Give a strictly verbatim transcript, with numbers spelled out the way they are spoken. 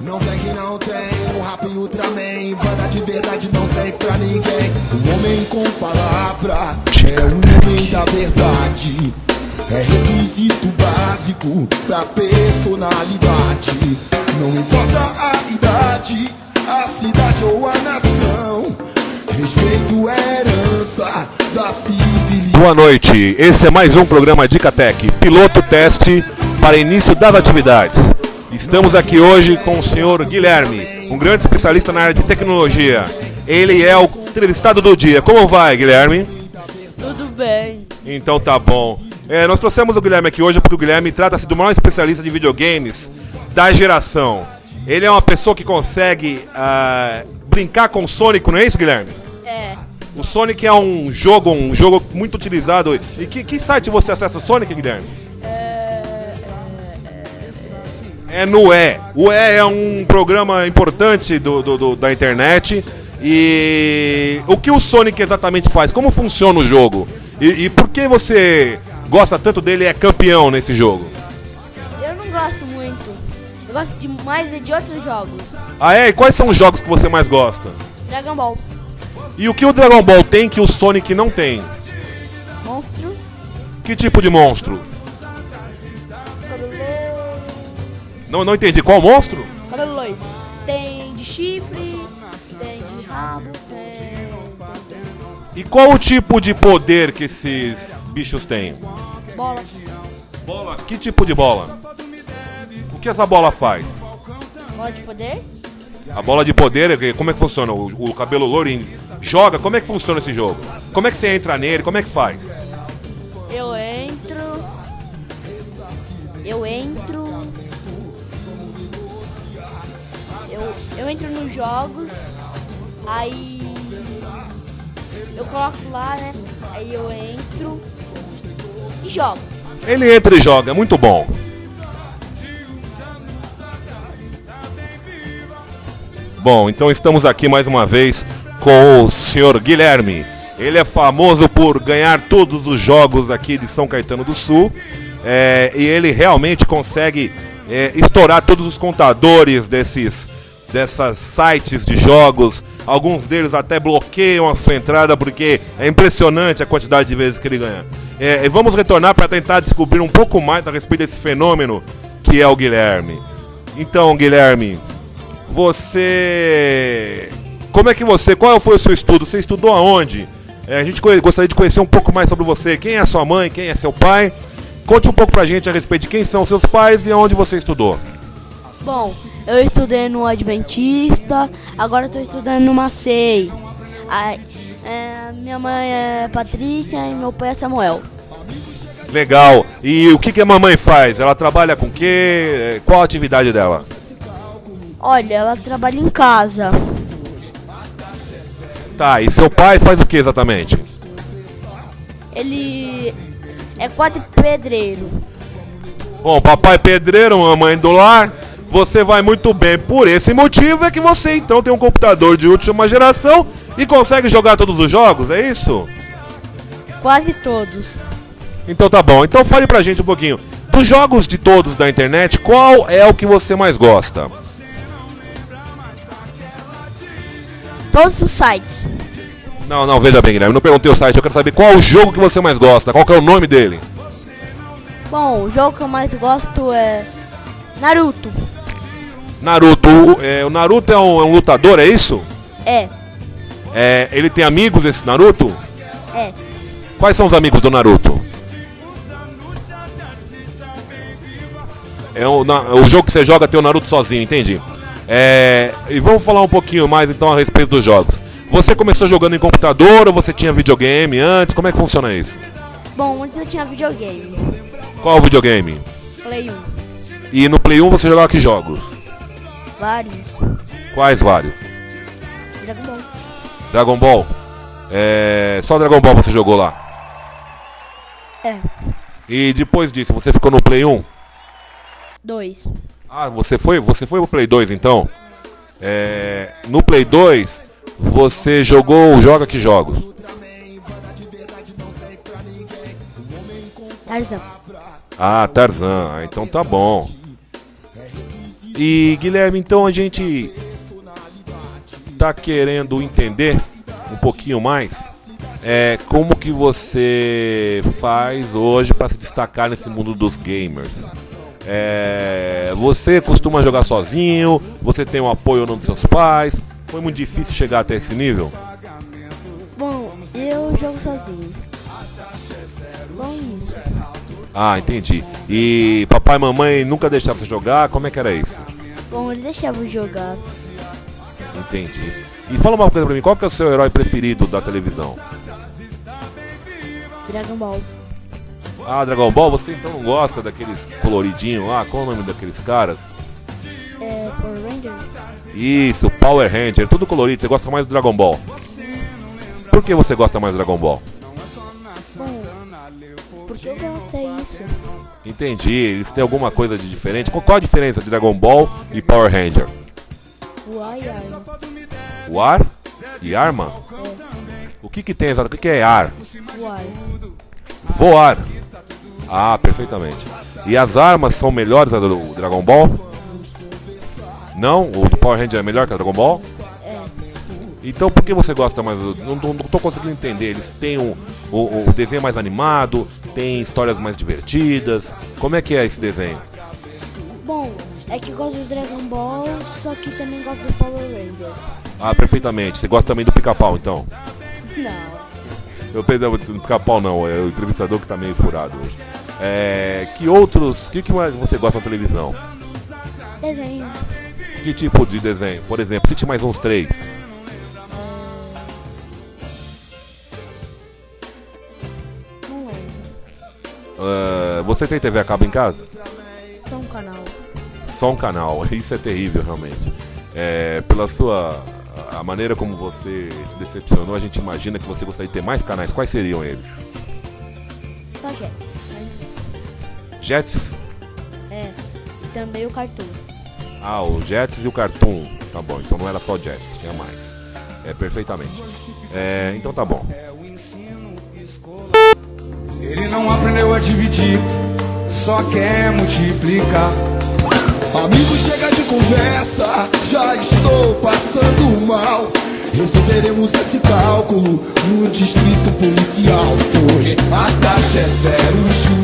Não vem que não tem, o rap e o Ultraman, banda de verdade não tem pra ninguém. O homem com palavra é o homem da verdade. É requisito básico pra personalidade. Não importa a idade, a cidade ou a nação, respeito é herança da civilização. Boa noite, esse é mais um programa Dicatec, piloto teste para início das atividades. Estamos aqui hoje com o senhor Guilherme, um grande especialista na área de tecnologia. Ele é o entrevistado do dia. Como vai, Guilherme? Tudo bem. Então tá bom. É, nós trouxemos o Guilherme aqui hoje porque o Guilherme trata-se do maior especialista de videogames da geração. Ele é uma pessoa que consegue uh, brincar com o Sonic, não é isso, Guilherme? É. O Sonic é um jogo, um jogo muito utilizado. E que, que site você acessa o Sonic, Guilherme? É no E. O E é um programa importante do, do, do, da internet. E o que o Sonic exatamente faz? Como funciona o jogo? E, e por que você gosta tanto dele e é campeão nesse jogo? Eu não gosto muito. Eu gosto de mais de outros jogos. Ah é? E quais são os jogos que você mais gosta? Dragon Ball. E o que o Dragon Ball tem que o Sonic não tem? Monstro. Que tipo de monstro? Cabelo Não, não entendi. Qual monstro? Cabelo loiro. Tem de chifre, tem de rabo, tem... E qual o tipo de poder que esses bichos têm? bola. Bola? Que tipo de bola? O que essa bola faz? Bola de poder. A bola de poder, como é que funciona? O, o cabelo louro joga? Como é que funciona esse jogo? Como é que você entra nele? Como é que faz? Eu entro... Eu entro... Eu, eu entro nos jogos, aí eu coloco lá, né? Aí eu entro e jogo. Ele entra e joga, muito bom. Bom, então estamos aqui mais uma vez com o senhor Guilherme. Ele é famoso por ganhar todos os jogos aqui de São Caetano do Sul. É, e ele realmente consegue é, estourar todos os contadores desses dessas sites de jogos. Alguns deles até bloqueiam a sua entrada porque é impressionante a quantidade de vezes que ele ganha. É, e vamos retornar para tentar descobrir um pouco mais a respeito desse fenômeno que é o Guilherme. Então, Guilherme, você... Como é que você... Qual foi o seu estudo? Você estudou aonde? É, a gente gostaria de conhecer um pouco mais sobre você. Quem é a sua mãe? Quem é seu pai? Conte um pouco pra gente a respeito de quem são seus pais e aonde você estudou. Bom, eu estudei no Adventista, agora estou estudando no Macei. Aí, é, minha mãe é Patrícia e meu pai é Samuel. Legal. E o que, que a mamãe faz? Ela trabalha com o quê? Qual a atividade dela? Olha, ela trabalha em casa. Tá, e seu pai faz o que exatamente? Ele é quadripedreiro. Bom, papai pedreiro, mamãe do lar, você vai muito bem. Por esse motivo é que você então tem um computador de última geração e consegue jogar todos os jogos, é isso? Quase todos. Então tá bom, então fale pra gente um pouquinho. Dos jogos de todos da internet, qual é o que você mais gosta? Todos os sites. Não, não, veja bem, Guilherme, eu não perguntei o site, eu quero saber qual é o jogo que você mais gosta, qual que é o nome dele? Bom, o jogo que eu mais gosto é Naruto. Naruto, o, é, o Naruto é um, é um lutador, é isso? É, É, ele tem amigos, esse Naruto? é. Quais são os amigos do Naruto? É o, na, o jogo que você joga tem o Naruto sozinho, entendi. É, e vamos falar um pouquinho mais então a respeito dos jogos. Você começou jogando em computador ou você tinha videogame antes? Como é que funciona isso? Bom, antes eu tinha videogame. Qual o videogame? Play um. E no Play um você jogava que jogos? Vários. Quais vários? Dragon Ball. Dragon Ball? É, só Dragon Ball você jogou lá? É. E depois disso, você ficou no Play um? Dois. Ah, você foi, você foi pro Play dois então? É, no Play dois, você jogou, joga que jogos? Tarzan. Ah, Tarzan, ah, então tá bom. E Guilherme, então a gente tá querendo entender um pouquinho mais é, como que você faz hoje para se destacar nesse mundo dos gamers. É, você costuma jogar sozinho? Você tem um apoio ou não dos seus pais? Foi muito difícil chegar até esse nível? Bom, eu jogo sozinho. Bom, isso. Ah, entendi. E papai e mamãe nunca deixaram você jogar? Como é que era isso? Bom, ele deixava eu jogar. Entendi. E fala uma coisa pra mim, qual que é o seu herói preferido da televisão? Dragon Ball. Ah, Dragon Ball, você então não gosta daqueles coloridinhos lá? Qual é o nome daqueles caras? É, Power Ranger. Isso, Power Ranger, tudo colorido. Você gosta mais do Dragon Ball? Por que você gosta mais do Dragon Ball? Bom, porque eu gosto, é isso. Entendi, eles têm alguma coisa de diferente. Qual, qual a diferença de Dragon Ball e Power Ranger? O ar e arma. O ar e arma? É, O que que tem exato? O que que é ar? o ar. Voar. Ah, perfeitamente. E as armas são melhores a do Dragon Ball? Não? O do Power Ranger é melhor que a Dragon Ball? É, Então por que você gosta mais? do- Não, não, não tô conseguindo entender. Eles têm o, o, o desenho mais animado, tem histórias mais divertidas. Como é que é esse desenho? bom, é que eu gosto do Dragon Ball, só que também gosto do Power Ranger. Ah, perfeitamente. Você gosta também do Pica-Pau, então? Não. Eu pensava do Pica-Pau não, é o entrevistador que tá meio furado hoje. É, que outros, o que, que mais você gosta na televisão? Desenho. Que tipo de desenho? Por exemplo, cite mais uns três. Não lembro. Ah, você tem T V a cabo em casa? Só um canal. Só um canal, isso é terrível realmente. É, pela sua a maneira como você se decepcionou, a gente imagina que você gostaria de ter mais canais. Quais seriam eles? Só Jets. Né? Jets? É. E também o Cartoon. Ah, o Jets e o Cartoon. Tá bom, então não era só Jets, tinha mais. É, perfeitamente. É, então tá bom. Ele não aprendeu a dividir, só quer multiplicar. Amigo, chega de conversa, já estou passando mal. Resolveremos esse cálculo no distrito policial. Pois a taxa é zero,